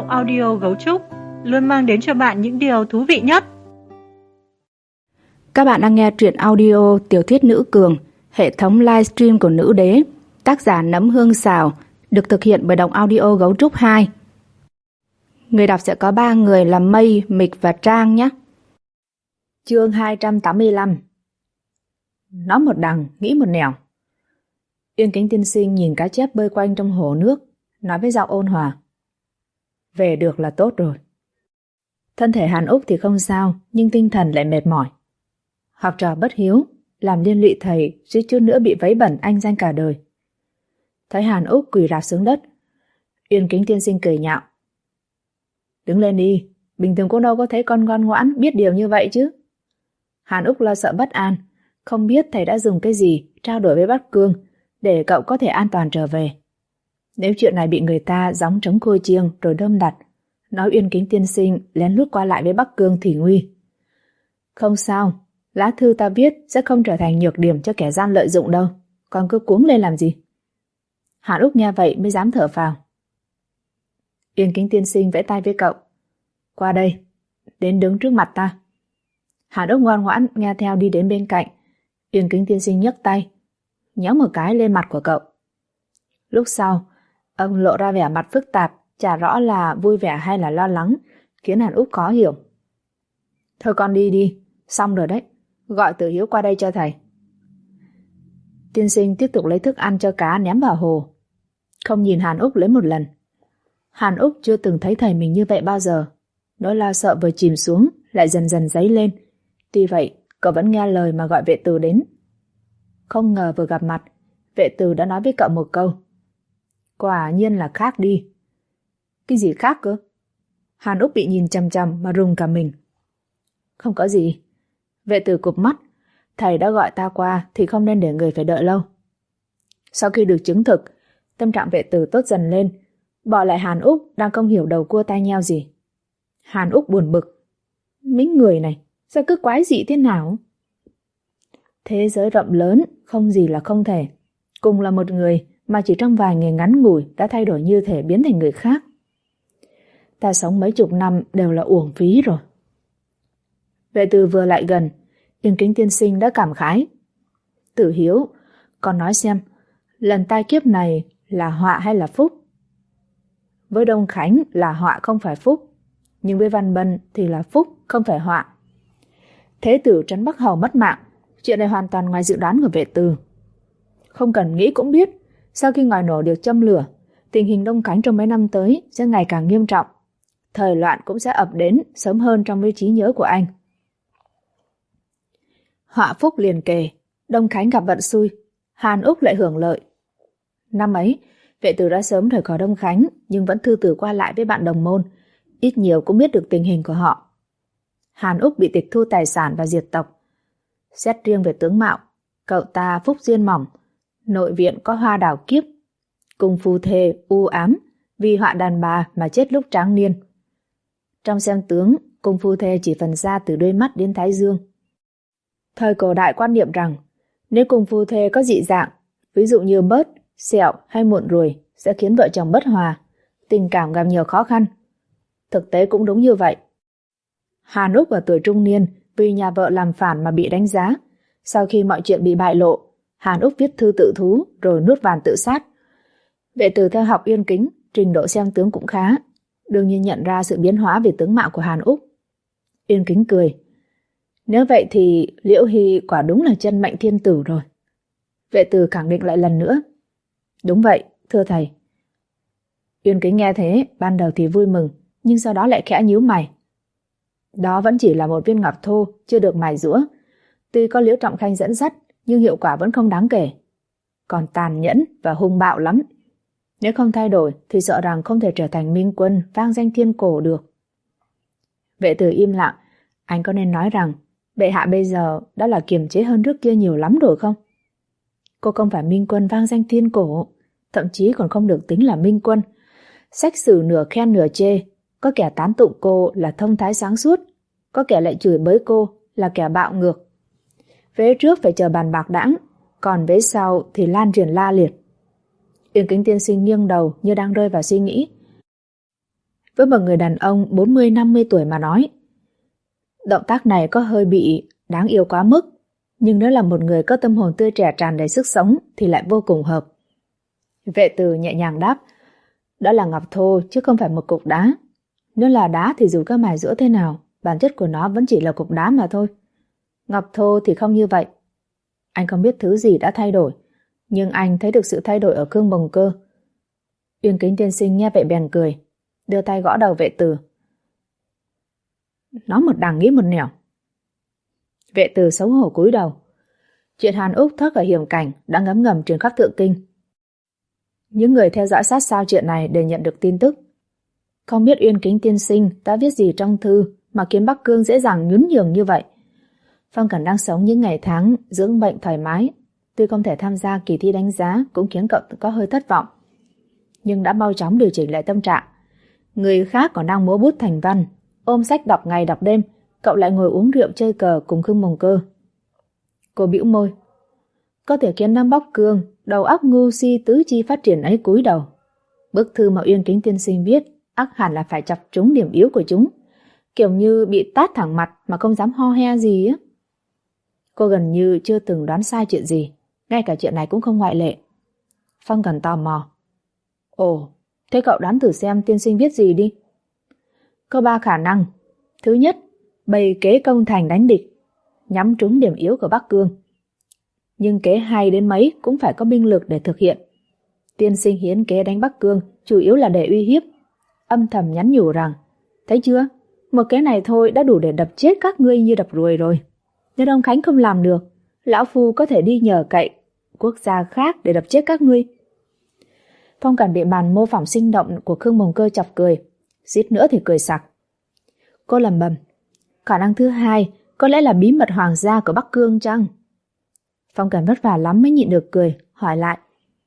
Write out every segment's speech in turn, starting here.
audio Gấu Trúc luôn mang đến cho bạn những điều thú vị nhất. Các bạn đang nghe truyện audio tiểu thuyết Nữ Cường, hệ thống livestream của Nữ Đế, tác giả Nấm Hương Xào, được thực hiện bởi Đọc Audio Gấu Trúc 2. Người đọc sẽ có 3 người là Mây, Mịch và Trang nhé. Chương 285. Nói một đằng, nghĩ một nẻo. Yên Kính tiên sinh nhìn cá chép bơi quanh trong hồ nước, nói với giọng ôn hòa. Về được là tốt rồi. Thân thể Hàn Úc thì không sao, nhưng tinh thần lại mệt mỏi. Học trò bất hiếu, làm liên lụy thầy, suýt chút nữa bị vấy bẩn anh danh cả đời. Thấy Hàn Úc quỳ rạp xuống đất, Yên Kính tiên sinh cười nhạo. Đứng lên đi, bình thường cô đâu có thấy con ngoan ngoãn biết điều như vậy chứ. Hàn Úc lo sợ bất an, không biết thầy đã dùng cái gì trao đổi với Bắc Cương để cậu có thể an toàn trở về. Nếu chuyện này bị người ta gióng trống côi chiêng rồi đâm đặt, nói Yên Kính tiên sinh lén lút qua lại với Bắc Cương thì nguy. Không sao, lá thư ta viết sẽ không trở thành nhược điểm cho kẻ gian lợi dụng đâu, còn cứ cuống lên làm gì. Hàn Úc nghe vậy mới dám thở phào. Yên Kính tiên sinh vẫy tay với cậu. Qua đây, đến đứng trước mặt ta. Hàn Úc ngoan ngoãn nghe theo đi đến bên cạnh. Yên Kính tiên sinh nhấc tay, nhéo một cái lên mặt của cậu. Lúc sau, ông lộ ra vẻ mặt phức tạp, chả rõ là vui vẻ hay là lo lắng, khiến Hàn Úc khó hiểu. Thôi con đi đi, xong rồi đấy, gọi Tử Hiếu qua đây cho thầy. Tiên sinh tiếp tục lấy thức ăn cho cá ném vào hồ, không nhìn Hàn Úc lấy một lần. Hàn Úc chưa từng thấy thầy mình như vậy bao giờ, nỗi lo sợ vừa chìm xuống lại dần dần dấy lên. Tuy vậy, cậu vẫn nghe lời mà gọi vệ tử đến. Không ngờ vừa gặp mặt, vệ tử đã nói với cậu một câu. Quả nhiên là khác đi. Cái gì khác cơ? Hàn Úc bị nhìn chằm chằm mà rùng cả mình. Không có gì. Vệ tử cụp mắt. Thầy đã gọi ta qua thì không nên để người phải đợi lâu. Sau khi được chứng thực, tâm trạng vệ tử tốt dần lên, bỏ lại Hàn Úc đang không hiểu đầu cua tai nheo gì. Hàn Úc buồn bực. Mấy người này, sao cứ quái dị thế nào? Thế giới rộng lớn, không gì là không thể. Cùng là một người mà chỉ trong vài ngày ngắn ngủi đã thay đổi như thể biến thành người khác. Ta sống mấy chục năm đều là uổng phí rồi. Vệ tử vừa lại gần, Yên Kính tiên sinh đã cảm khái. Tử Hiếu, con nói xem, lần tai kiếp này là họa hay là phúc? Với Đông Khánh là họa không phải phúc, nhưng với Văn Bân thì là phúc không phải họa. Thế tử Trấn Bắc Hầu mất mạng, chuyện này hoàn toàn ngoài dự đoán của vệ tử. Không cần nghĩ cũng biết, sau khi ngòi nổ được châm lửa, tình hình Đông Khánh trong mấy năm tới sẽ ngày càng nghiêm trọng. Thời loạn cũng sẽ ập đến sớm hơn trong với trí nhớ của anh. Họa phúc liền kề, Đông Khánh gặp vận xui, Hàn Úc lại hưởng lợi. Năm ấy, vệ tử đã sớm rời khỏi Đông Khánh, nhưng vẫn thư từ qua lại với bạn đồng môn, ít nhiều cũng biết được tình hình của họ. Hàn Úc bị tịch thu tài sản và diệt tộc. Xét riêng về tướng mạo, cậu ta phúc duyên mỏng, nội viện có hoa đào kiếp, cùng phu thê u ám vì họa đàn bà mà chết lúc tráng niên. Trong xem tướng, cùng phu thê chỉ phần ra từ đôi mắt đến thái dương. Thời cổ đại quan niệm rằng nếu cùng phu thê có dị dạng, ví dụ như bớt, sẹo hay mụn ruồi, sẽ khiến vợ chồng bất hòa, tình cảm gặp nhiều khó khăn. Thực tế cũng đúng như vậy. Hàn Úc ở tuổi trung niên vì nhà vợ làm phản mà bị đánh giá. Sau khi mọi chuyện bị bại lộ, Hàn Úc viết thư tự thú rồi nuốt vàn tự sát. Vệ tử theo học Yên Kính, trình độ xem tướng cũng khá, đương nhiên nhận ra sự biến hóa về tướng mạo của Hàn Úc. Yên Kính cười. Nếu vậy thì Liễu Hy quả đúng là chân mệnh thiên tử rồi. Vệ tử khẳng định lại lần nữa. Đúng vậy, thưa thầy. Yên Kính nghe thế, ban đầu thì vui mừng, nhưng sau đó lại khẽ nhíu mày. Đó vẫn chỉ là một viên ngọc thô, chưa được mài giũa. Tuy có Liễu Trọng Khanh dẫn dắt, nhưng hiệu quả vẫn không đáng kể. Còn tàn nhẫn và hung bạo lắm. Nếu không thay đổi thì sợ rằng không thể trở thành minh quân vang danh thiên cổ được. Vệ tử im lặng. Anh có nên nói rằng bệ hạ bây giờ đã là kiềm chế hơn trước kia nhiều lắm rồi không? Cô không phải minh quân vang danh thiên cổ, thậm chí còn không được tính là minh quân. Sách sử nửa khen nửa chê, có kẻ tán tụng cô là thông thái sáng suốt, có kẻ lại chửi bới cô là kẻ bạo ngược. Vế trước phải chờ bàn bạc đãng, còn vế sau thì lan truyền la liệt. Yên Kính tiên sinh nghiêng đầu như đang rơi vào suy nghĩ. với một người đàn ông 40-50 tuổi mà nói. Động tác này có hơi bị đáng yêu quá mức, nhưng nếu là một người có tâm hồn tươi trẻ tràn đầy sức sống thì lại vô cùng hợp. Vệ Từ nhẹ nhàng đáp, đó là ngọc thô chứ không phải một cục đá. Nếu là đá thì dù có mài giũa thế nào, bản chất của nó vẫn chỉ là cục đá mà thôi. Ngọc thô thì không như vậy. Anh không biết thứ gì đã thay đổi, nhưng anh thấy được sự thay đổi ở Khương Bồng Cơ. Uyên Kính tiên sinh nghe vậy bèn cười, đưa tay gõ đầu Vệ Từ. Nó một đằng nghĩ một nẻo. Vệ Từ xấu hổ cúi đầu. Chuyện Hàn Úc thoát khỏi hiểm cảnh đã ngấm ngầm truyền khắp Thượng Kinh. Những người theo dõi sát sao chuyện này đều nhận được tin tức. Không biết Uyên Kính tiên sinh đã viết gì trong thư mà khiến Bắc Cương dễ dàng nhún nhường như vậy. Phong Cẩn đang sống những ngày tháng dưỡng bệnh thoải mái, tuy không thể tham gia kỳ thi đánh giá cũng khiến cậu có hơi thất vọng. Nhưng đã mau chóng điều chỉnh lại tâm trạng. Người khác còn đang múa bút thành văn, ôm sách đọc ngày đọc đêm, cậu lại ngồi uống rượu chơi cờ cùng Khương Bồng Cơ. Cô bĩu môi. Có thể khiến Nam Bắc Cương đầu óc ngu si tứ chi phát triển ấy cúi đầu. Bức thư mà Uyên Kính tiên sinh viết ắt hẳn là phải chọc trúng điểm yếu của chúng, kiểu như bị tát thẳng mặt mà không dám ho he gì á. Cô gần như chưa từng đoán sai chuyện gì, ngay cả chuyện này cũng không ngoại lệ. Phong Cần tò mò. Ồ, thế cậu đoán thử xem tiên sinh viết gì đi. Có 3 khả năng. Thứ nhất, bày kế công thành đánh địch, nhắm trúng điểm yếu của Bắc Cương. Nhưng kế hay đến mấy cũng phải có binh lực để thực hiện. Tiên sinh hiến kế đánh Bắc Cương chủ yếu là để uy hiếp, âm thầm nhắn nhủ rằng, thấy chưa, một kế này thôi đã đủ để đập chết các ngươi như đập ruồi rồi. Nếu Đông Khánh không làm được, lão phu có thể đi nhờ cậy quốc gia khác để đập chết các ngươi. Phong Cẩn bị màn mô phỏng sinh động của Khương Bồng Cơ chọc cười, suýt nữa thì cười sặc. Cô lẩm bẩm, khả năng thứ hai có lẽ là bí mật hoàng gia của Bắc Cương chăng? Phong Cẩn vất vả lắm mới nhịn được cười, hỏi lại.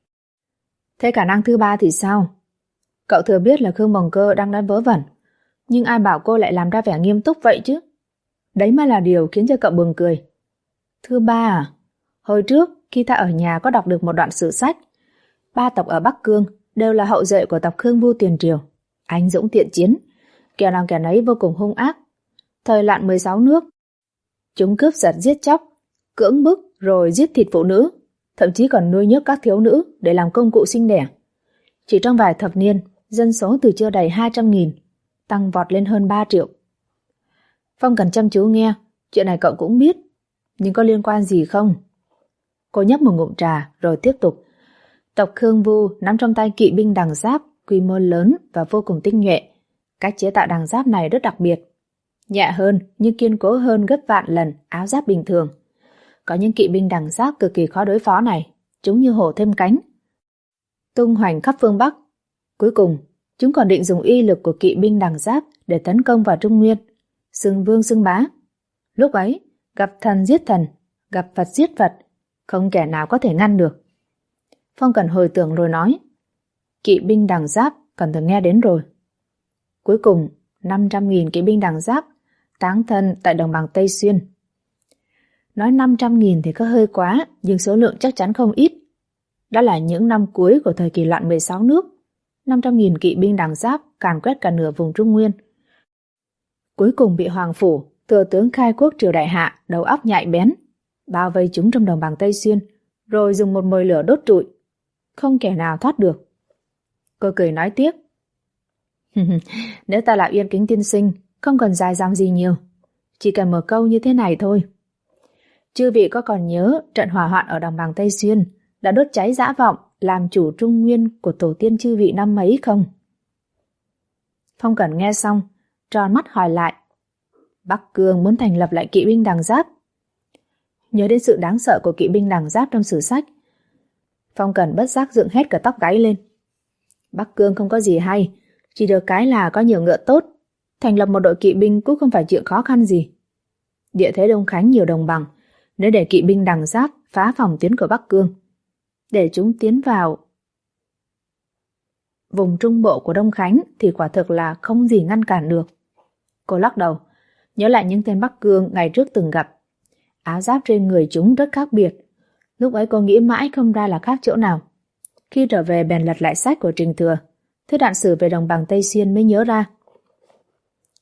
Thế khả năng thứ ba thì sao? Cậu thừa biết là Khương Bồng Cơ đang nói vớ vẩn, nhưng ai bảo cô lại làm ra vẻ nghiêm túc vậy chứ? Đấy mới là điều khiến cho cậu buồn cười. Thứ ba à? Hồi trước khi ta ở nhà có đọc được một đoạn sử sách. 3 tộc ở Bắc Cương đều là hậu duệ của tộc Khương Vu tiền triều, anh dũng thiện chiến, kẻ nào kẻ nấy vô cùng hung ác. Thời loạn 16 nước, chúng cướp giật giết chóc, cưỡng bức rồi giết thịt phụ nữ, thậm chí còn nuôi nhốt các thiếu nữ để làm công cụ sinh đẻ. Chỉ trong vài thập niên, dân số từ chưa đầy 200.000 tăng vọt lên hơn 3 triệu. Phong Cần chăm chú nghe, chuyện này cậu cũng biết, nhưng có liên quan gì không? Cô nhấp một ngụm trà rồi tiếp tục. Tộc Khương Vu nắm trong tay kỵ binh đằng giáp quy mô lớn và vô cùng tinh nhuệ. Cách chế tạo đằng giáp này rất đặc biệt, nhẹ hơn nhưng kiên cố hơn gấp vạn lần áo giáp bình thường. Có những kỵ binh đằng giáp cực kỳ khó đối phó này, chúng như hổ thêm cánh, tung hoành khắp phương Bắc. Cuối cùng, chúng còn định dùng uy lực của kỵ binh đằng giáp để tấn công vào Trung Nguyên, xưng vương xưng bá. Lúc ấy, gặp thần giết thần, gặp Phật giết Phật, không kẻ nào có thể ngăn được. Phong Cần hồi tưởng rồi nói, kỵ binh đằng giáp cần từng nghe đến rồi. Cuối cùng, 500.000 kỵ binh đằng giáp táng thân tại đồng bằng Tây Xuyên. Nói 500.000 thì có hơi quá, nhưng số lượng chắc chắn không ít. Đó là những năm cuối của thời kỳ loạn 16 nước. 500.000 kỵ binh đằng giáp càn quét cả nửa vùng Trung Nguyên. Cuối cùng bị Hoàng Phủ, thừa tướng khai quốc triều đại hạ, đầu óc nhạy bén, bao vây chúng trong đồng bằng Tây Xuyên, rồi dùng một mồi lửa đốt trụi. Không kẻ nào thoát được. Cô cười nói tiếp. Nếu ta là Uyên Kính tiên sinh, không cần dài dòng gì nhiều. Chỉ cần một câu như thế này thôi. Chư vị có còn nhớ trận hỏa hoạn ở đồng bằng Tây Xuyên đã đốt cháy dã vọng làm chủ Trung Nguyên của tổ tiên chư vị năm ấy không? Phong Cẩn nghe xong, tròn mắt hỏi lại. Bắc Cương muốn thành lập lại kỵ binh đằng giáp. Nhớ đến sự đáng sợ của kỵ binh đằng giáp trong sử sách, Phong Cẩn bất giác dựng hết cả tóc gáy lên. Bắc Cương không có gì hay, chỉ được cái là có nhiều ngựa tốt, thành lập một đội kỵ binh cũng không phải chuyện khó khăn gì. Địa thế Đông Khánh nhiều đồng bằng, nếu để kỵ binh đằng giáp phá phòng tuyến của Bắc Cương, để chúng tiến vào vùng trung bộ của Đông Khánh thì quả thực là không gì ngăn cản được. Cô lắc đầu, nhớ lại những tên Bắc Cương ngày trước từng gặp. Áo giáp trên người chúng rất khác biệt. Lúc ấy cô nghĩ mãi không ra là khác chỗ nào. Khi trở về bèn lật lại sách của Trình Thừa, Thứ Đạn Sử về đồng bằng Tây Xuyên mới nhớ ra.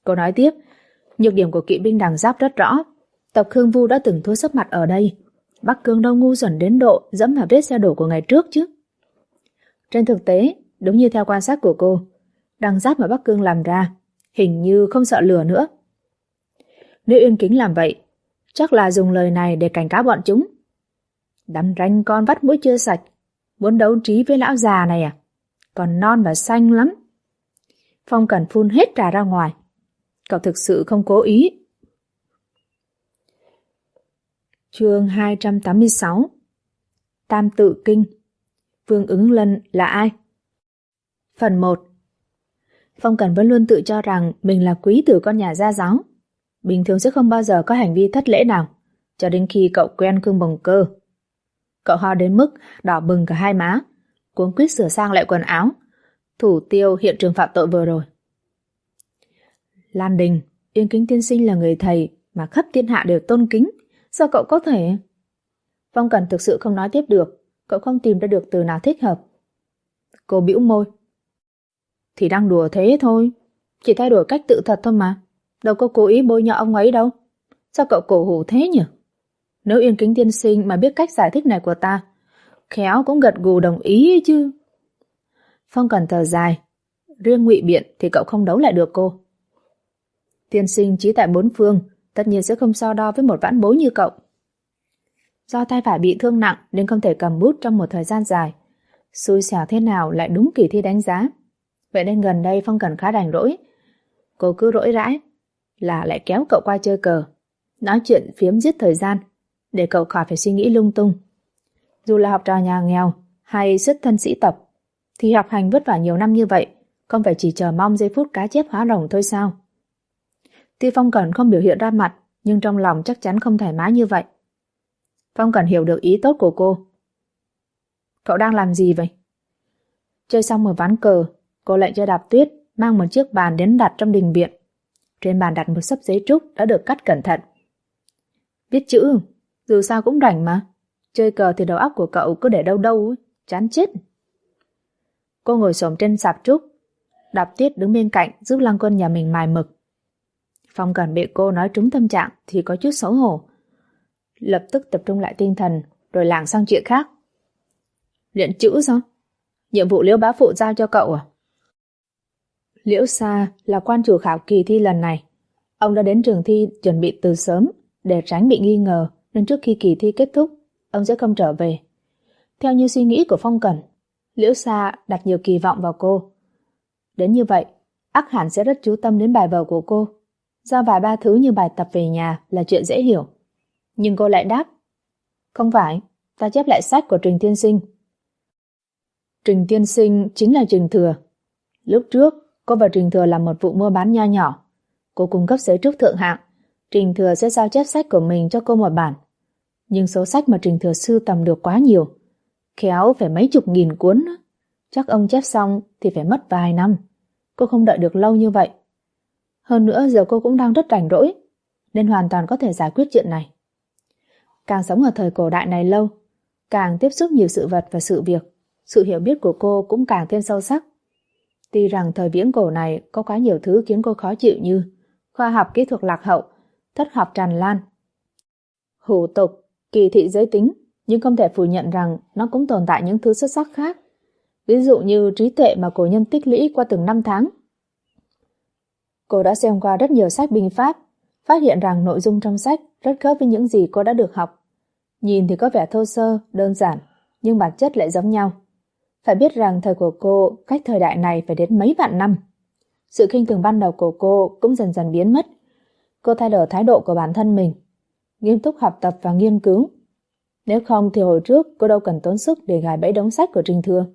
Cô nói tiếp, nhược điểm của kỵ binh đằng giáp rất rõ. Tộc Khương Vu đã từng thua sấp mặt ở đây. Bắc Cương đâu ngu xuẩn đến độ dẫm vào vết xe đổ của ngày trước chứ. Trên thực tế, đúng như theo quan sát của cô, đằng giáp mà Bắc Cương làm ra hình như không sợ lửa nữa. Nếu Yên Kính làm vậy, chắc là dùng lời này để cảnh cáo bọn chúng. Đắm ranh con vắt mũi chưa sạch, muốn đấu trí với lão già này à? Còn non và xanh lắm. Phong Cẩn phun hết trà ra ngoài. Cậu thực sự không cố ý. Chương 286. Tam Tự Kinh. Vương Ứng Lân là ai? Phần 1. Phong Cẩn vẫn luôn tự cho rằng mình là quý tử con nhà gia giáo. Bình thường sẽ không bao giờ có hành vi thất lễ nào, cho đến khi cậu quen Cương Bồng Cơ. Cậu ho đến mức đỏ bừng cả hai má, cuống quýt sửa sang lại quần áo, thủ tiêu hiện trường phạm tội vừa rồi. Lan Đình, Yên Kính tiên sinh là người thầy mà khắp thiên hạ đều tôn kính, sao cậu có thể? Phong Cẩn thực sự không nói tiếp được, cậu không tìm ra được từ nào thích hợp. Cô bĩu môi. Thì đang đùa thế thôi, chỉ thay đổi cách tự thật thôi mà, đâu có cố ý bôi nhọ ông ấy đâu. Sao cậu cổ hủ thế nhỉ? Nếu Yên Kính tiên sinh mà biết cách giải thích này của ta, khéo cũng gật gù đồng ý chứ. Phong Cẩn thở dài, riêng ngụy biện thì cậu không đấu lại được cô. Tiên sinh trí tại bốn phương, tất nhiên sẽ không so đo với một vãn bối như cậu. Do tay phải bị thương nặng nên không thể cầm bút trong một thời gian dài. Xui xẻo thế nào lại đúng kỳ thi đánh giá. Vậy nên gần đây Phong Cẩn khá rảnh rỗi. Cô cứ rỗi rãi là lại kéo cậu qua chơi cờ, nói chuyện phiếm giết thời gian, để cậu khỏi phải suy nghĩ lung tung. Dù là học trò nhà nghèo hay xuất thân sĩ tộc, thì học hành vất vả nhiều năm như vậy, không phải chỉ chờ mong giây phút cá chép hóa rồng thôi sao? Tuy Phong Cẩn không biểu hiện ra mặt, nhưng trong lòng chắc chắn không thoải mái như vậy. Phong Cẩn hiểu được ý tốt của cô. Cậu đang làm gì vậy? Chơi xong một ván cờ, cô lệnh cho Đạp Tuyết mang một chiếc bàn đến đặt trong đình viện. Trên bàn đặt một xấp giấy trúc đã được cắt cẩn thận. Viết chữ, dù sao cũng rảnh mà. Chơi cờ thì đầu óc của cậu cứ để đâu đâu, chán chết. Cô ngồi xổm trên sạp trúc, Đạp Tuyết đứng bên cạnh giúp Lăng Quân nhà mình mài mực. Phong Cẩn bị cô nói trúng tâm trạng thì có chút xấu hổ. Lập tức tập trung lại tinh thần, rồi lảng sang chuyện khác. Luyện chữ sao? Nhiệm vụ Liễu bá phụ giao cho cậu à? Liễu Sa là quan chủ khảo kỳ thi lần này. Ông đã đến trường thi chuẩn bị từ sớm để tránh bị nghi ngờ, nên trước khi kỳ thi kết thúc, ông sẽ không trở về. Theo như suy nghĩ của Phong Cẩn, Liễu Sa đặt nhiều kỳ vọng vào cô. Đến như vậy, ắt hẳn sẽ rất chú tâm đến bài vở của cô. Do vài ba thứ như bài tập về nhà là chuyện dễ hiểu. Nhưng cô lại đáp, không phải, ta chép lại sách của Trình tiên sinh. Trình tiên sinh chính là Trình Thừa. Lúc trước, cô và Trình Thừa làm một vụ mua bán nho nhỏ. Cô cung cấp giấy trúc thượng hạng, Trình Thừa sẽ giao chép sách của mình cho cô một bản. Nhưng số sách mà Trình Thừa sưu tầm được quá nhiều, khéo phải mấy chục nghìn cuốn. Chắc ông chép xong thì phải mất vài năm. Cô không đợi được lâu như vậy. Hơn nữa giờ cô cũng đang rất rảnh rỗi, nên hoàn toàn có thể giải quyết chuyện này. Càng sống ở thời cổ đại này lâu, càng tiếp xúc nhiều sự vật và sự việc, sự hiểu biết của cô cũng càng thêm sâu sắc. Tuy rằng thời viễn cổ này có quá nhiều thứ khiến cô khó chịu như khoa học kỹ thuật lạc hậu, thất học tràn lan, hủ tục, kỳ thị giới tính, nhưng không thể phủ nhận rằng nó cũng tồn tại những thứ xuất sắc khác. Ví dụ như trí tuệ mà cổ nhân tích lũy qua từng năm tháng. Cô đã xem qua rất nhiều sách binh pháp, phát hiện rằng nội dung trong sách rất khớp với những gì cô đã được học. Nhìn thì có vẻ thô sơ, đơn giản, nhưng bản chất lại giống nhau. Phải biết rằng thời của cô cách thời đại này phải đến mấy vạn năm. Sự khinh thường ban đầu của cô cũng dần dần biến mất. Cô thay đổi thái độ của bản thân mình, nghiêm túc học tập và nghiên cứu. Nếu không thì hồi trước cô đâu cần tốn sức để gài bẫy đống sách của Trình Thừa.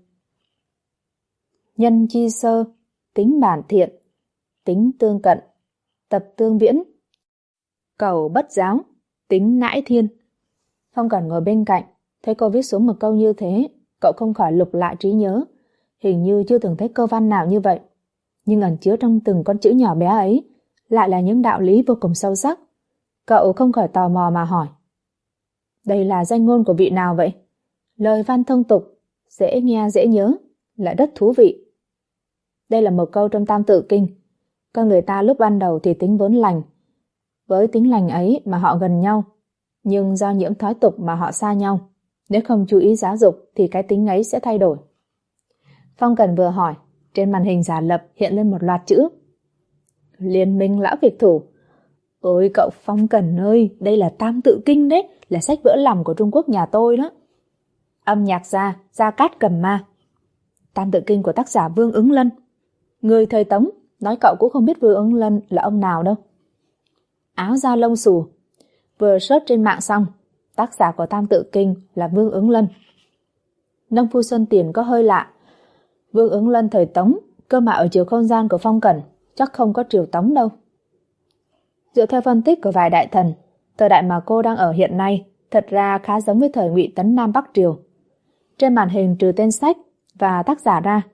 Nhân chi sơ, tính bản thiện, tính tương cận, tập tương viễn, cầu bất giáo, tính nãi thiên. Phong Cẩn ngồi bên cạnh, thấy cô viết xuống một câu như thế, cậu không khỏi lục lại trí nhớ. Hình như chưa từng thấy câu văn nào như vậy, nhưng ẩn chứa trong từng con chữ nhỏ bé ấy lại là những đạo lý vô cùng sâu sắc. Cậu không khỏi tò mò mà hỏi, đây là danh ngôn của vị nào vậy? Lời văn thông tục, dễ nghe dễ nhớ, lại rất thú vị. Đây là một câu trong Tam Tự Kinh, Con người ta lúc ban đầu thì tính vốn lành. Với tính lành ấy mà họ gần nhau, nhưng do nhiễm thói tục mà họ xa nhau. Nếu không chú ý giáo dục thì cái tính ấy sẽ thay đổi. Phong Cần vừa hỏi, trên màn hình giả lập hiện lên một loạt chữ. Liên minh lão việt thủ. Ôi cậu Phong Cần ơi, đây là Tam Tự Kinh đấy, là sách vỡ lòng của Trung Quốc nhà tôi đó. Âm nhạc Gia Cát Cầm Ma. Tam Tự Kinh của tác giả Vương Ứng Lân. Người thời Tống, nói cậu cũng không biết Vương Ứng Lân là ông nào đâu. Áo da lông xù. Vừa search trên mạng xong, tác giả của Tam Tự Kinh là Vương Ứng Lân. Nông phu Xuân Tiền có hơi lạ. Vương Ứng Lân thời Tống, cơ mà ở chiều không gian của Phong Cẩn, chắc không có triều Tống đâu. Dựa theo phân tích của vài đại thần, thời đại mà cô đang ở hiện nay thật ra khá giống với thời Ngụy Tấn Nam Bắc Triều. Trên màn hình trừ tên sách và tác giả ra,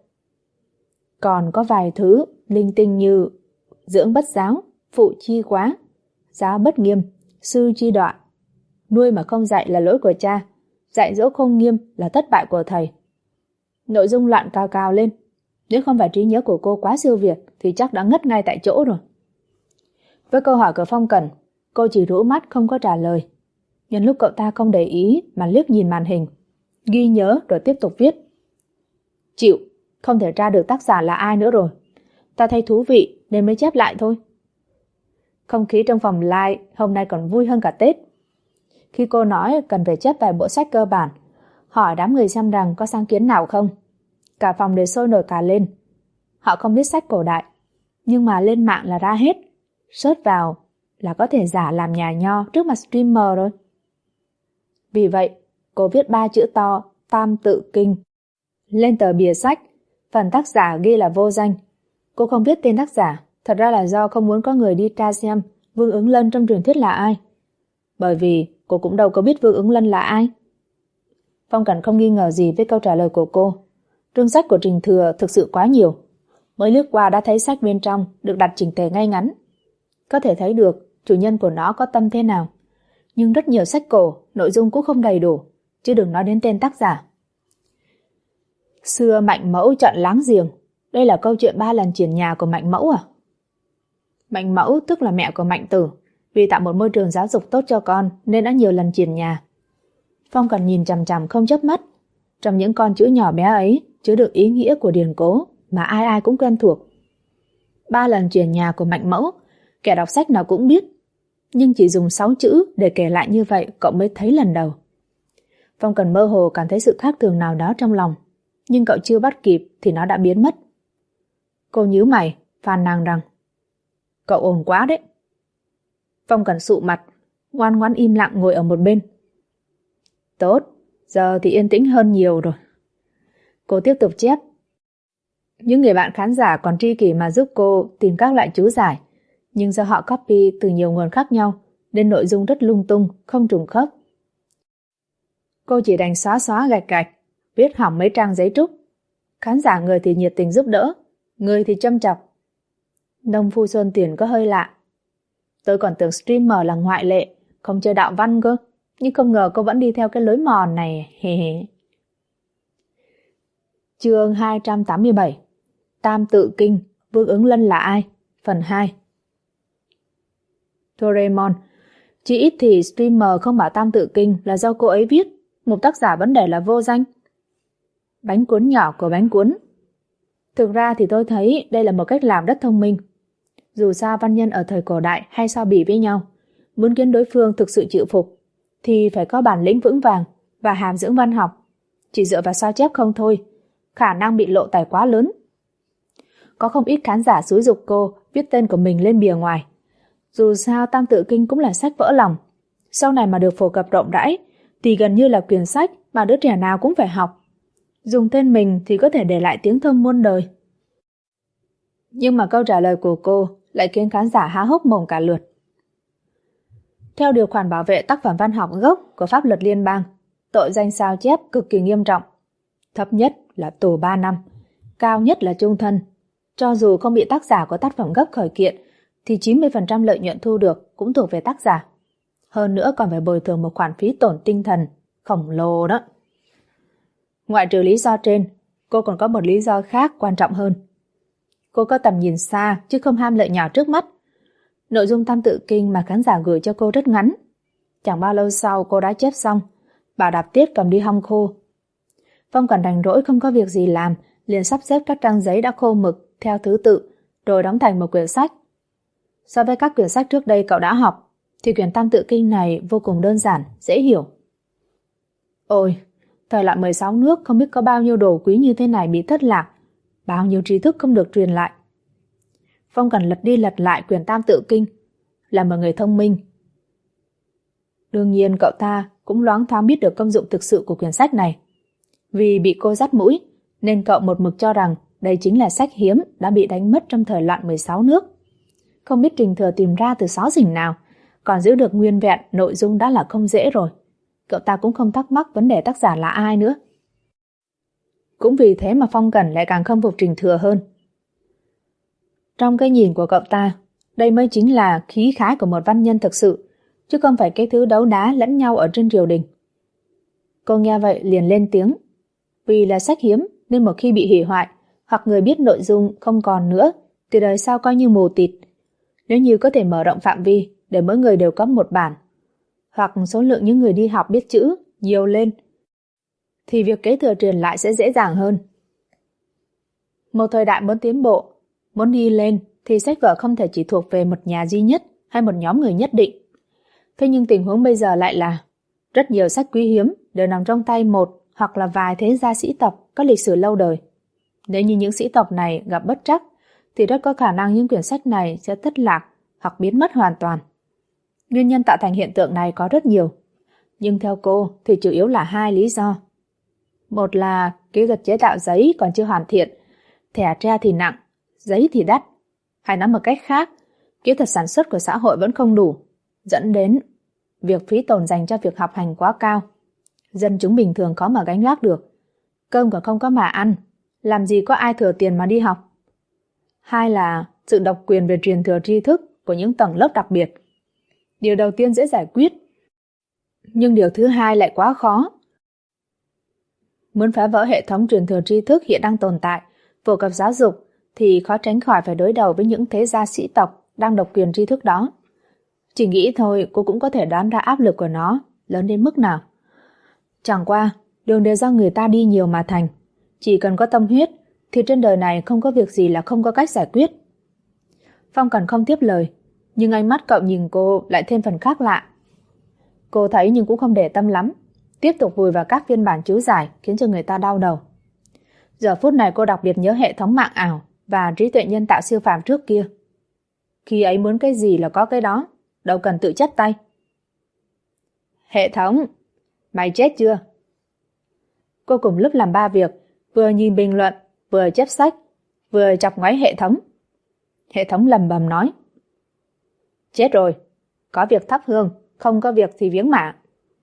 còn có vài thứ linh tinh như dưỡng bất giáo, phụ chi quá, giáo bất nghiêm, sư chi đọa, nuôi mà không dạy là lỗi của cha, dạy dỗ không nghiêm là thất bại của thầy. Nội dung loạn cao cao lên. Nếu không phải trí nhớ của cô quá siêu việt thì chắc đã ngất ngay tại chỗ rồi. Với câu hỏi của Phong Cẩn, cô chỉ rũ mắt không có trả lời. Nhân lúc cậu ta không để ý mà liếc nhìn màn hình, ghi nhớ rồi tiếp tục viết. Chịu, không thể tra được tác giả là ai nữa rồi. Ta thấy thú vị nên mới chép lại thôi. Không khí trong phòng live hôm nay còn vui hơn cả Tết. Khi cô nói cần phải chép vài bộ sách cơ bản, hỏi đám người xem rằng có sáng kiến nào không. Cả phòng đều sôi nổi cả lên. Họ không biết sách cổ đại, nhưng mà lên mạng là ra hết. Search vào là có thể giả làm nhà nho trước mặt streamer rồi. Vì vậy, cô viết 3 chữ to Tam Tự Kinh lên tờ bìa sách. Phần tác giả ghi là vô danh. Cô không viết tên tác giả, thật ra là do không muốn có người đi tra xem Vương Ứng Lân trong truyền thuyết là ai. Bởi vì cô cũng đâu có biết Vương Ứng Lân là ai. Phong Cẩn không nghi ngờ gì với câu trả lời của cô. Chương sách của Trình Thừa thực sự quá nhiều. Mới lướt qua đã thấy sách bên trong được đặt chỉnh tề ngay ngắn. Có thể thấy được chủ nhân của nó có tâm thế nào. Nhưng rất nhiều sách cổ, nội dung cũng không đầy đủ, chứ đừng nói đến tên tác giả. Xưa Mạnh Mẫu chọn láng giềng. Đây là câu chuyện 3 lần chuyển nhà của Mạnh Mẫu à? Mạnh Mẫu tức là mẹ của Mạnh Tử, vì tạo một môi trường giáo dục tốt cho con nên đã nhiều lần chuyển nhà. Phong Cần nhìn chằm chằm không chớp mắt. Trong những con chữ nhỏ bé ấy chứa được ý nghĩa của điển cố mà ai ai cũng quen thuộc. 3 lần chuyển nhà của Mạnh Mẫu, kẻ đọc sách nào cũng biết, nhưng chỉ dùng 6 chữ để kể lại như vậy cậu mới thấy lần đầu. Phong Cần mơ hồ cảm thấy sự khác thường nào đó trong lòng, nhưng cậu chưa bắt kịp thì nó đã biến mất. Cô nhíu mày, phàn nàn rằng: Cậu ồn quá đấy. Phong Cần sụ mặt, ngoan ngoãn im lặng ngồi ở một bên. Tốt, giờ thì yên tĩnh hơn nhiều rồi. Cô tiếp tục chép. Những người bạn khán giả còn tri kỷ mà giúp cô tìm các loại chú giải, nhưng do họ copy từ nhiều nguồn khác nhau nên nội dung rất lung tung, không trùng khớp. Cô chỉ đành xóa gạch gạch, viết hỏng mấy trang giấy trúc. Khán giả người thì nhiệt tình giúp đỡ, người thì châm chọc. Nông phu Xuân Tiền có hơi lạ. Tôi còn tưởng streamer là ngoại lệ, không chơi đạo văn cơ, nhưng không ngờ cô vẫn đi theo cái lối mòn này. Chương 287. Tam Tự Kinh, Vương Ứng Lân là ai? Phần 2. Doraemon, chỉ ít thì streamer không bảo Tam Tự Kinh là do cô ấy viết, một tác giả vấn đề là vô danh. Bánh cuốn nhỏ của bánh cuốn. Thực ra thì tôi thấy đây là một cách làm rất thông minh. Dù sao văn nhân ở thời cổ đại hay so bì với nhau, muốn khiến đối phương thực sự chịu phục thì phải có bản lĩnh vững vàng và hàm dưỡng văn học. Chỉ dựa vào sao chép không thôi, khả năng bị lộ tài quá lớn. Có không ít khán giả xúi giục cô viết tên của mình lên bìa ngoài. Dù sao Tam Tự Kinh cũng là sách vỡ lòng. Sau này mà được phổ cập rộng rãi thì gần như là quyển sách mà đứa trẻ nào cũng phải học. Dùng tên mình thì có thể để lại tiếng thơm muôn đời. Nhưng mà câu trả lời của cô lại khiến khán giả há hốc mồm cả lượt. Theo điều khoản bảo vệ tác phẩm văn học gốc của pháp luật liên bang, tội danh sao chép cực kỳ nghiêm trọng. Thấp nhất là tù 3 năm, cao nhất là chung thân. Cho dù không bị tác giả của tác phẩm gốc khởi kiện, thì 90% lợi nhuận thu được cũng thuộc về tác giả. Hơn nữa còn phải bồi thường một khoản phí tổn tinh thần khổng lồ đó. Ngoại trừ lý do trên, cô còn có một lý do khác quan trọng hơn. Cô có tầm nhìn xa chứ không ham lợi nhỏ trước mắt. Nội dung Tam Tự Kinh mà khán giả gửi cho cô rất ngắn. Chẳng bao lâu sau cô đã chép xong. Bà đạp tiết cầm đi hong khô. Phong Cẩn rảnh rỗi không có việc gì làm, liền sắp xếp các trang giấy đã khô mực theo thứ tự, rồi đóng thành một quyển sách. So với các quyển sách trước đây cậu đã học, thì quyển Tam Tự Kinh này vô cùng đơn giản, dễ hiểu. Ôi, thời loạn 16 nước không biết có bao nhiêu đồ quý như thế này bị thất lạc, bao nhiêu tri thức không được truyền lại. Phong Cẩn lật đi lật lại quyển Tam Tự Kinh, là một người thông minh. Đương nhiên cậu ta cũng loáng thoáng biết được công dụng thực sự của quyển sách này. Vì bị cô dắt mũi, nên cậu một mực cho rằng đây chính là sách hiếm đã bị đánh mất trong thời loạn 16 nước. Không biết Trình Thừa tìm ra từ xó xỉnh nào, còn giữ được nguyên vẹn nội dung đã là không dễ rồi. Cậu ta cũng không thắc mắc vấn đề tác giả là ai nữa. Cũng vì thế mà Phong Cẩn lại càng khâm phục Trình Thừa hơn. Trong cái nhìn của cậu ta, đây mới chính là khí khái của một văn nhân thực sự, chứ không phải cái thứ đấu đá lẫn nhau ở trên triều đình. Cô nghe vậy liền lên tiếng. Vì là sách hiếm nên một khi bị hủy hoại, hoặc người biết nội dung không còn nữa, thì đời sau coi như mù tịt. Nếu như có thể mở rộng phạm vi để mỗi người đều có một bản, hoặc số lượng những người đi học biết chữ nhiều lên, thì việc kế thừa truyền lại sẽ dễ dàng hơn. Một thời đại muốn tiến bộ, muốn đi lên, thì sách vở không thể chỉ thuộc về một nhà duy nhất hay một nhóm người nhất định. Thế nhưng tình huống bây giờ lại là rất nhiều sách quý hiếm đều nằm trong tay một hoặc là vài thế gia sĩ tộc có lịch sử lâu đời. Nếu như những sĩ tộc này gặp bất trắc, thì rất có khả năng những quyển sách này sẽ thất lạc hoặc biến mất hoàn toàn. Nguyên nhân tạo thành hiện tượng này có rất nhiều, nhưng theo cô thì chủ yếu là hai lý do. Một là kỹ thuật chế tạo giấy còn chưa hoàn thiện, thẻ tre thì nặng, giấy thì đắt. Hay nói một cách khác, kỹ thuật sản xuất của xã hội vẫn không đủ, dẫn đến việc phí tồn dành cho việc học hành quá cao. Dân chúng bình thường khó mà gánh vác được. Cơm còn không có mà ăn, làm gì có ai thừa tiền mà đi học. Hai là sự độc quyền về truyền thừa tri thức của những tầng lớp đặc biệt. Điều đầu tiên dễ giải quyết, nhưng điều thứ hai lại quá khó. Muốn phá vỡ hệ thống truyền thừa tri thức hiện đang tồn tại, phổ cập giáo dục, thì khó tránh khỏi phải đối đầu với những thế gia sĩ tộc đang độc quyền tri thức đó. Chỉ nghĩ thôi cô cũng có thể đoán ra áp lực của nó lớn đến mức nào. Chẳng qua, đường đều do người ta đi nhiều mà thành. Chỉ cần có tâm huyết, thì trên đời này không có việc gì là không có cách giải quyết. Phong Cẩn không tiếp lời, nhưng ánh mắt cậu nhìn cô lại thêm phần khác lạ. Cô thấy nhưng cũng không để tâm lắm, tiếp tục vùi vào các phiên bản chú giải khiến cho người ta đau đầu. Giờ phút này cô đặc biệt nhớ hệ thống mạng ảo và trí tuệ nhân tạo siêu phàm trước kia. Khi ấy muốn cái gì là có cái đó, đâu cần tự chắt tay. Hệ thống, mày chết chưa? Cô cùng lúc làm ba việc, vừa nhìn bình luận, vừa chép sách, vừa chọc ngoáy hệ thống. Hệ thống lầm bầm nói. Chết rồi, có việc thắp hương, không có việc thì viếng mả.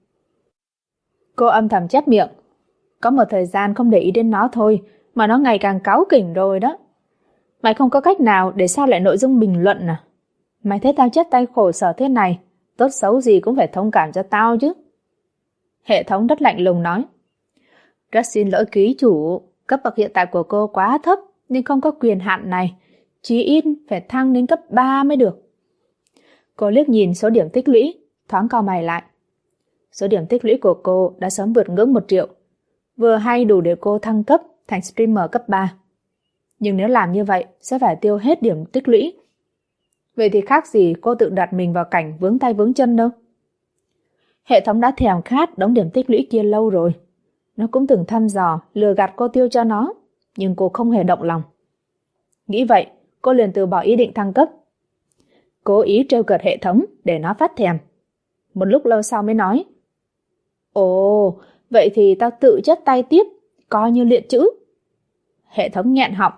Cô âm thầm chép miệng. Có một thời gian không để ý đến nó thôi, mà nó ngày càng cáu kỉnh rồi đó. Mày không có cách nào để sao lại nội dung bình luận à? Mày thấy tao chép tay khổ sở thế này, tốt xấu gì cũng phải thông cảm cho tao chứ. Hệ thống rất lạnh lùng nói. Rất xin lỗi ký chủ, cấp bậc hiện tại của cô quá thấp nên không có quyền hạn này, chí ít phải thăng đến cấp 3 mới được. Cô liếc nhìn số điểm tích lũy, thoáng cau mày lại. Số điểm tích lũy của cô đã sớm vượt ngưỡng 1 triệu, vừa hay đủ để cô thăng cấp thành streamer cấp 3. Nhưng nếu làm như vậy sẽ phải tiêu hết điểm tích lũy. Vậy thì khác gì cô tự đặt mình vào cảnh vướng tay vướng chân đâu. Hệ thống đã thèm khát đống điểm tích lũy kia lâu rồi. Nó cũng từng thăm dò lừa gạt cô tiêu cho nó, nhưng cô không hề động lòng. Nghĩ vậy, cô liền từ bỏ ý định thăng cấp. Cố ý trêu cợt hệ thống để nó phát thèm. Một lúc lâu sau mới nói. Ồ, vậy thì tao tự chất tay tiếp, coi như luyện chữ. Hệ thống nghẹn họng.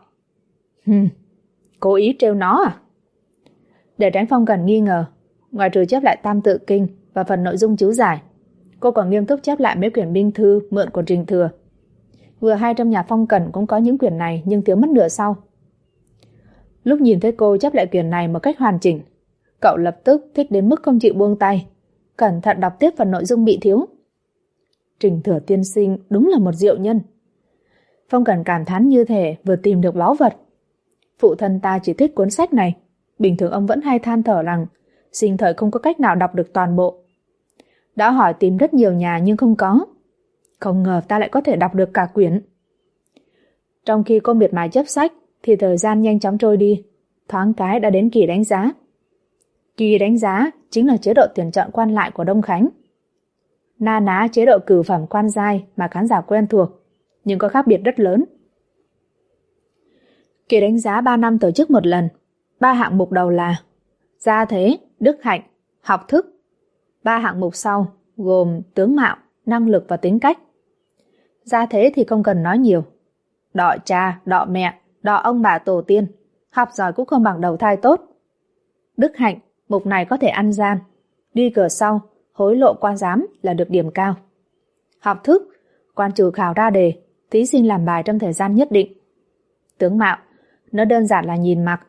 Cố ý trêu nó à? Để tránh Phong Cẩn nghi ngờ, ngoài trừ chép lại Tam Tự Kinh và phần nội dung chú giải, cô còn nghiêm túc chép lại mấy quyển binh thư mượn của Trình Thừa. Vừa hay trong nhà Phong Cẩn cũng có những quyển này nhưng thiếu mất nửa sau. Lúc nhìn thấy cô chép lại quyển này một cách hoàn chỉnh, cậu lập tức thích đến mức không chịu buông tay, cẩn thận đọc tiếp phần nội dung bị thiếu. Trình Thừa tiên sinh đúng là một diệu nhân. Phong Cẩn cảm thán như thể vừa tìm được báu vật. Phụ thân ta chỉ thích cuốn sách này. Bình thường ông vẫn hay than thở rằng sinh thời không có cách nào đọc được toàn bộ. Đã hỏi tìm rất nhiều nhà nhưng không có. Không ngờ ta lại có thể đọc được cả quyển. Trong khi cô miệt mài chép sách thì thời gian nhanh chóng trôi đi. Thoáng cái đã đến kỳ đánh giá. Kỳ đánh giá chính là chế độ tuyển chọn quan lại của Đông Khánh. Na ná chế độ cử phẩm quan giai mà khán giả quen thuộc, nhưng có khác biệt rất lớn. Kỳ đánh giá 3 năm tổ chức một lần. 3 hạng mục đầu là gia thế, đức hạnh, học thức. 3 hạng mục sau gồm tướng mạo, năng lực và tính cách. Gia thế thì không cần nói nhiều. Đọ cha, đọ mẹ, đọ ông bà tổ tiên, học giỏi cũng không bằng đầu thai tốt. Đức hạnh, mục này có thể ăn gian, đi cửa sau, hối lộ quan giám là được điểm cao. Học thức, quan trừ khảo ra đề, thí sinh làm bài trong thời gian nhất định. Tướng mạo, nó đơn giản là nhìn mặt,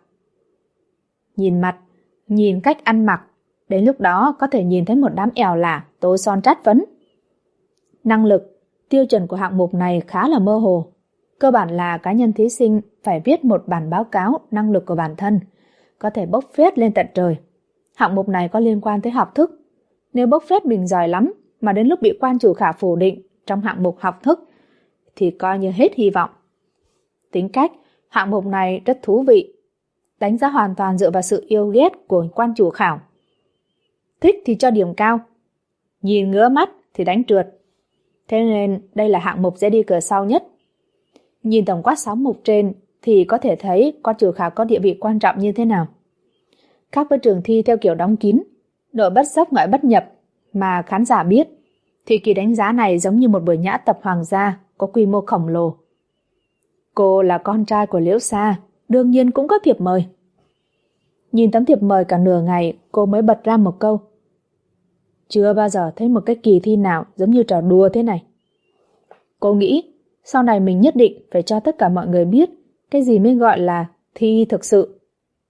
nhìn cách ăn mặc, đến lúc đó có thể nhìn thấy một đám ẻo lả, tô son trát phấn. Năng lực, tiêu chuẩn của hạng mục này khá là mơ hồ. Cơ bản là cá nhân thí sinh phải viết một bản báo cáo năng lực của bản thân, có thể bốc phét lên tận trời. Hạng mục này có liên quan tới học thức. Nếu bốc phét mình giỏi lắm mà đến lúc bị quan chủ khảo phủ định trong hạng mục học thức thì coi như hết hy vọng. Tính cách, hạng mục này rất thú vị. Đánh giá hoàn toàn dựa vào sự yêu ghét của quan chủ khảo. Thích thì cho điểm cao, nhìn ngứa mắt thì đánh trượt. Thế nên đây là hạng mục dễ đi cửa sau nhất. Nhìn tổng quát 6 mục trên thì có thể thấy quan chủ khảo có địa vị quan trọng như thế nào. Khác với trường thi theo kiểu đóng kín, nội bất xuất ngoại bất nhập mà khán giả biết, thì kỳ đánh giá này giống như một buổi nhã tập hoàng gia có quy mô khổng lồ. Cô là con trai của Liễu Sa, đương nhiên cũng có thiệp mời. Nhìn tấm thiệp mời cả nửa ngày, cô mới bật ra một câu. Chưa bao giờ thấy một cái kỳ thi nào giống như trò đùa thế này. Cô nghĩ sau này mình nhất định phải cho tất cả mọi người biết cái gì mới gọi là thi thực sự.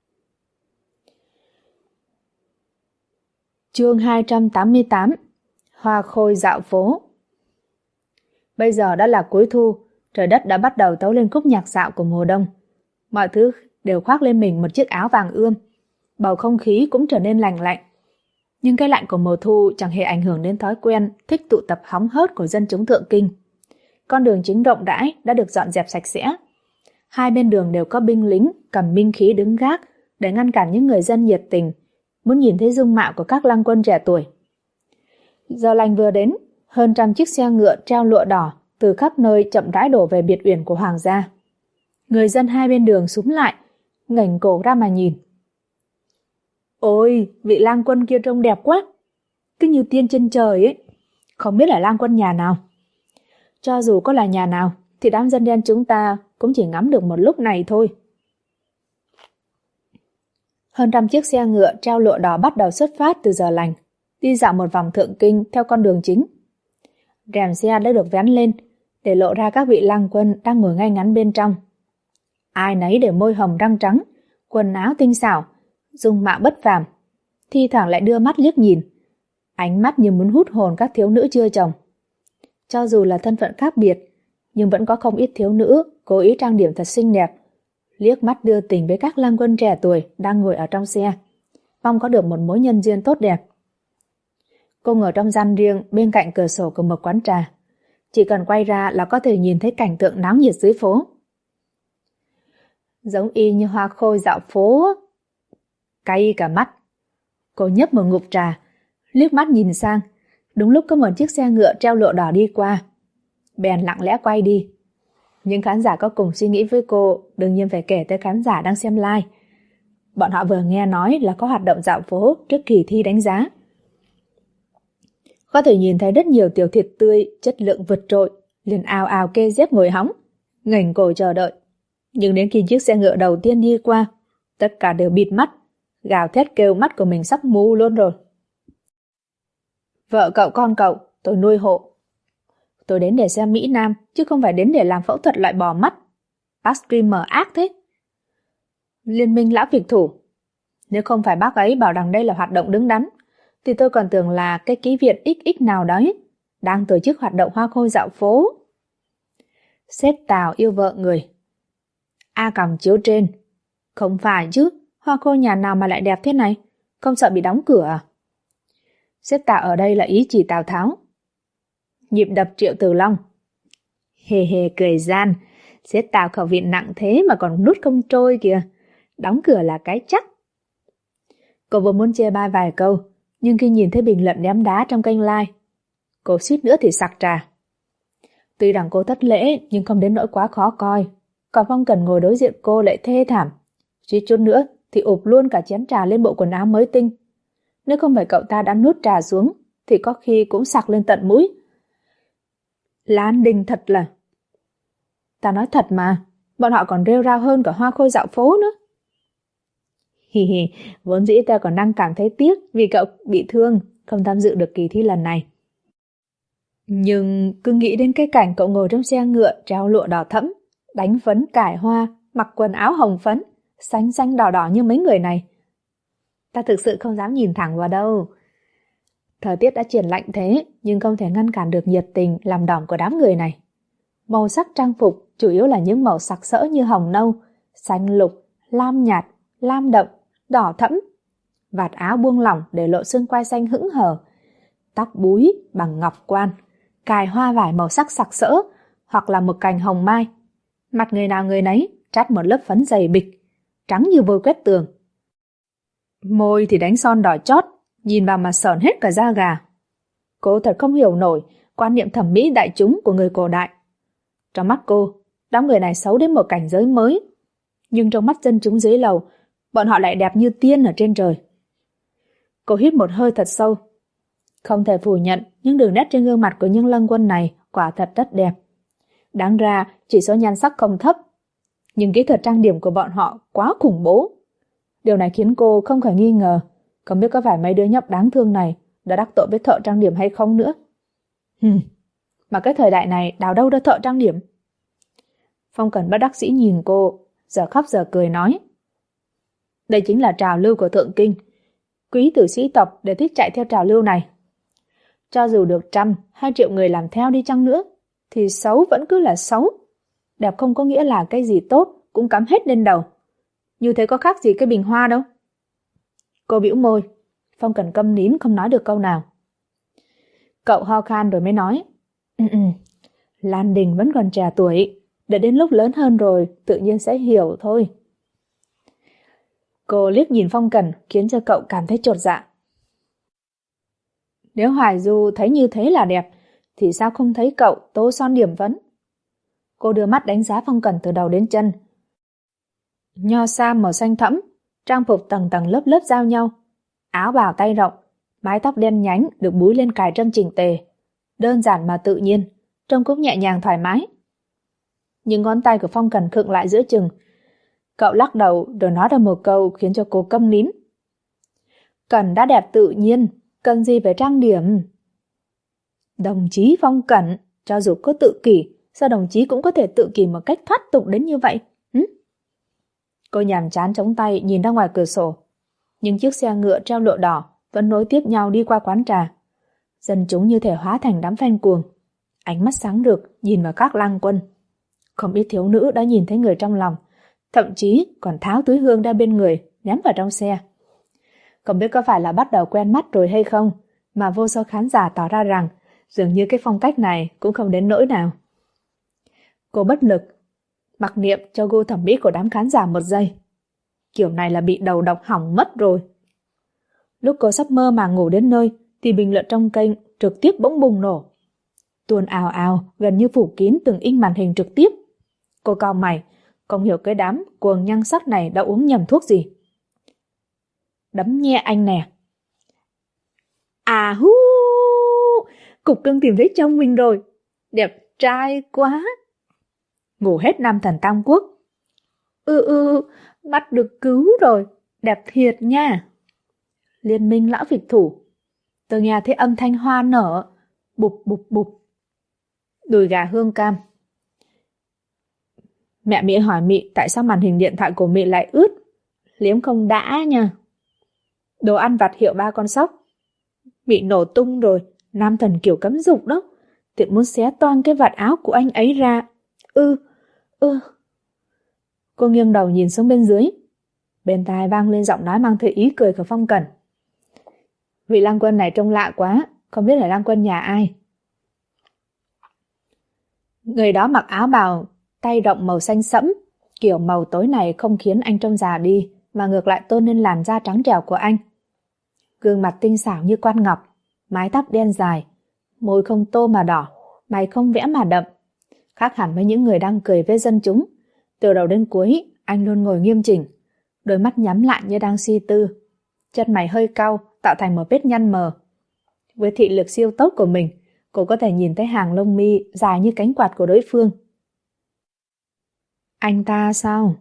Chương 288. Hoa khôi dạo phố. Bây giờ đã là cuối thu, trời đất đã bắt đầu tấu lên khúc nhạc dạo của mùa đông. Mọi thứ đều khoác lên mình một chiếc áo vàng ươm. Bầu không khí cũng trở nên lành lạnh. Nhưng cái lạnh của mùa thu chẳng hề ảnh hưởng đến thói quen thích tụ tập hóng hớt của dân chúng Thượng Kinh. Con đường chính rộng rãi đã được dọn dẹp sạch sẽ. Hai bên đường đều có binh lính cầm binh khí đứng gác để ngăn cản những người dân nhiệt tình muốn nhìn thấy dung mạo của các lang quân trẻ tuổi. Giờ lành vừa đến, hơn trăm chiếc xe ngựa treo lụa đỏ từ khắp nơi chậm rãi đổ về biệt uyển của hoàng gia. Người dân hai bên đường xúm lại, ngẩng cổ ra mà nhìn. Ôi, vị lang quân kia trông đẹp quá, cứ như tiên trên trời ấy. Không biết là lang quân nhà nào. Cho dù có là nhà nào, thì đám dân đen chúng ta cũng chỉ ngắm được một lúc này thôi. Hơn trăm chiếc xe ngựa treo lụa đỏ bắt đầu xuất phát từ giờ lành, đi dạo một vòng Thượng Kinh theo con đường chính. Rèm xe đã được vén lên, để lộ ra các vị lang quân đang ngồi ngay ngắn bên trong. Ai nấy đều môi hồng răng trắng, quần áo tinh xảo, dung mạo bất phàm, thi thoảng lại đưa mắt liếc nhìn, ánh mắt như muốn hút hồn các thiếu nữ chưa chồng. Cho dù là thân phận khác biệt, nhưng vẫn có không ít thiếu nữ cố ý trang điểm thật xinh đẹp, liếc mắt đưa tình với các lang quân trẻ tuổi đang ngồi ở trong xe, mong có được một mối nhân duyên tốt đẹp. Cô ngồi trong gian riêng bên cạnh cửa sổ của một quán trà, chỉ cần quay ra là có thể nhìn thấy cảnh tượng náo nhiệt dưới phố. Giống y như hoa khôi dạo phố. Cay cả mắt. Cô nhấp một ngụm trà, liếc mắt nhìn sang, đúng lúc có một chiếc xe ngựa treo lụa đỏ đi qua. Bèn lặng lẽ quay đi. Những khán giả có cùng suy nghĩ với cô đương nhiên phải kể tới khán giả đang xem live. Bọn họ vừa nghe nói là có hoạt động dạo phố trước kỳ thi đánh giá. Có thể nhìn thấy rất nhiều tiểu thịt tươi chất lượng vượt trội, liền ào ào kê dép ngồi hóng, ngẩng cổ chờ đợi. Nhưng đến khi chiếc xe ngựa đầu tiên đi qua, tất cả đều bịt mắt, gào thét kêu mắt của mình sắp mù luôn rồi. Vợ cậu con cậu, tôi nuôi hộ. Tôi đến để xem Mỹ Nam, chứ không phải đến để làm phẫu thuật loại bỏ mắt. Bác streamer ác thế. Liên minh lão việt thủ. Nếu không phải bác ấy bảo rằng đây là hoạt động đứng đắn, thì tôi còn tưởng là cái ký viện XX nào đấy đang tổ chức hoạt động hoa khôi dạo phố. Sếp Tào yêu vợ người. A còng chiếu trên. Không phải chứ, hoa khôi nhà nào mà lại đẹp thế này? Không sợ bị đóng cửa à? Sếp Tào ở đây là ý chỉ Tào Tháo. Nhịp đập Triệu Tử Long. Hề hề cười gian, sếp Tào khẩu vị nặng thế mà còn nuốt không trôi kìa. Đóng cửa là cái chắc. Cô vừa muốn chê bai vài câu, nhưng khi nhìn thấy bình luận ném đá trong kênh like, cô suýt nữa thì sặc trà. Tuy rằng cô thất lễ nhưng không đến nỗi quá khó coi, còn Phong Cần ngồi đối diện cô lại thê thảm. Suýt chút nữa thì ụp luôn cả chén trà lên bộ quần áo mới tinh. Nếu không phải cậu ta đã nuốt trà xuống thì có khi cũng sặc lên tận mũi. Lan Đình thật là... Ta nói thật mà, bọn họ còn rêu rao hơn cả hoa khôi dạo phố nữa. Hì hì, vốn dĩ ta còn đang cảm thấy tiếc vì cậu bị thương, không tham dự được kỳ thi lần này. Nhưng cứ nghĩ đến cái cảnh cậu ngồi trong xe ngựa treo lụa đỏ thẫm, đánh phấn cải hoa, mặc quần áo hồng phấn, xanh xanh đỏ đỏ như mấy người này, ta thực sự không dám nhìn thẳng vào đâu. Thời tiết đã chuyển lạnh thế, nhưng không thể ngăn cản được nhiệt tình làm đỏm của đám người này. Màu sắc trang phục chủ yếu là những màu sặc sỡ như hồng nâu, xanh lục, lam nhạt, lam đậm, đỏ thẫm. Vạt áo buông lỏng để lộ xương quai xanh hững hờ, tóc búi bằng ngọc quan, cài hoa vải màu sắc sặc sỡ hoặc là một cành hồng mai. Mặt người nào người nấy trát một lớp phấn dày bịch, trắng như vôi quét tường. Môi thì đánh son đỏ chót, nhìn vào mà sởn hết cả da gà. Cô thật không hiểu nổi quan niệm thẩm mỹ đại chúng của người cổ đại. Trong mắt cô, đám người này xấu đến một cảnh giới mới, nhưng trong mắt dân chúng dưới lầu, bọn họ lại đẹp như tiên ở trên trời. Cô hít một hơi thật sâu. Không thể phủ nhận những đường nét trên gương mặt của những lăng quân này quả thật rất đẹp. Đáng ra chỉ số nhan sắc không thấp, nhưng kỹ thuật trang điểm của bọn họ quá khủng bố. Điều này khiến cô không khỏi nghi ngờ, không biết có phải mấy đứa nhóc đáng thương này đã đắc tội với thợ trang điểm hay không nữa. Mà cái thời đại này đào đâu ra thợ trang điểm? Phong Cần bất đắc dĩ nhìn cô, giờ khóc giờ cười nói. Đây chính là trào lưu của thượng kinh. Quý tử sĩ tộc đều thích chạy theo trào lưu này. Cho dù được 100-2 triệu người làm theo đi chăng nữa, thì xấu vẫn cứ là xấu. Đẹp không có nghĩa là cái gì tốt cũng cắm hết lên đầu. Như thế có khác gì cái bình hoa đâu. Cô bĩu môi. Phong Cần câm nín không nói được câu nào. Cậu ho khan rồi mới nói. Lan Đình vẫn còn trẻ tuổi, để đến lúc lớn hơn rồi tự nhiên sẽ hiểu thôi. Cô liếc nhìn Phong Cần khiến cho cậu cảm thấy chột dạ. Nếu Hoài Du thấy như thế là đẹp, thì sao không thấy cậu tô son điểm phấn? Cô đưa mắt đánh giá Phong Cần từ đầu đến chân. Nho sam màu xanh thẫm, trang phục tầng tầng lớp lớp giao nhau, áo bào tay rộng, mái tóc đen nhánh được búi lên cài trâm chỉnh tề, đơn giản mà tự nhiên, trông cũng nhẹ nhàng thoải mái. Nhưng ngón tay của Phong Cần khựng lại giữa chừng. Cậu lắc đầu rồi nói ra một câu khiến cho cô câm nín. Cần đã đẹp tự nhiên, cần gì phải trang điểm? Đồng chí Phong Cần, cho dù có tự kỷ, sao đồng chí cũng có thể tự kỷ một cách thoát tục đến như vậy? Cô nhàm chán chống tay nhìn ra ngoài cửa sổ. Nhưng chiếc xe ngựa treo lụa đỏ vẫn nối tiếp nhau đi qua quán trà. Dân chúng như thể hóa thành đám fan cuồng. Ánh mắt sáng rực nhìn vào các lang quân. Không ít thiếu nữ đã nhìn thấy người trong lòng, thậm chí còn tháo túi hương ra bên người ném vào trong xe. Không biết có phải là bắt đầu quen mắt rồi hay không, mà vô số khán giả tỏ ra rằng dường như cái phong cách này cũng không đến nỗi nào. Cô bất lực, mặc niệm cho gu thẩm mỹ của đám khán giả một giây. Kiểu này là bị đầu độc hỏng mất rồi. Lúc cô sắp mơ màng ngủ đến nơi thì bình luận trong kênh trực tiếp bỗng bùng nổ. Tuôn ào ào, gần như phủ kín từng inch màn hình trực tiếp. Cô cau mày, không hiểu cái đám cuồng nhan sắc này đã uống nhầm thuốc gì. Đấm nhẹ anh nè. À hú! Cục cưng tìm thấy chồng mình rồi. Đẹp trai quá. Ngủ hết nam thần Tam Quốc. Mắt được cứu rồi. Đẹp thiệt nha. Liên minh lão phịch thủ. Tôi nghe thấy âm thanh hoa nở. Bụp bụp bụp. Đùi gà hương cam. Mẹ Mỹ hỏi Mỹ tại sao màn hình điện thoại của Mỹ lại ướt. Liếm không đã nha. Đồ ăn vặt hiệu 3 con sóc. Bị nổ tung rồi. Nam thần kiểu cấm dục đó. Tiện muốn xé toang cái vạt áo của anh ấy ra. Cô nghiêng đầu nhìn xuống bên dưới. Bên tai vang lên giọng nói mang theo ý cười của Phong Cẩn. Vị lang quân này trông lạ quá, không biết là lang quân nhà ai. Người đó mặc áo bào tay rộng màu xanh sẫm, kiểu màu tối này không khiến anh trông già đi, mà ngược lại tôn lên làn da trắng trẻo của anh. Gương mặt tinh xảo như quan ngọc, mái tóc đen dài, môi không tô mà đỏ, mày không vẽ mà đậm. Khác hẳn với những người đang cười với dân chúng. Từ đầu đến cuối, anh luôn ngồi nghiêm chỉnh, đôi mắt nhắm lại như đang suy tư. Chân mày hơi cau, tạo thành một vết nhăn mờ. Với thị lực siêu tốt của mình, cô có thể nhìn thấy hàng lông mi dài như cánh quạt của đối phương. Anh ta sao?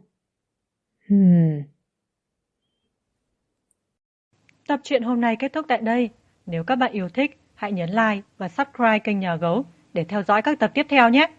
Tập truyện hôm nay kết thúc tại đây. Nếu các bạn yêu thích, hãy nhấn like và subscribe kênh Nhà Gấu để theo dõi các tập tiếp theo nhé.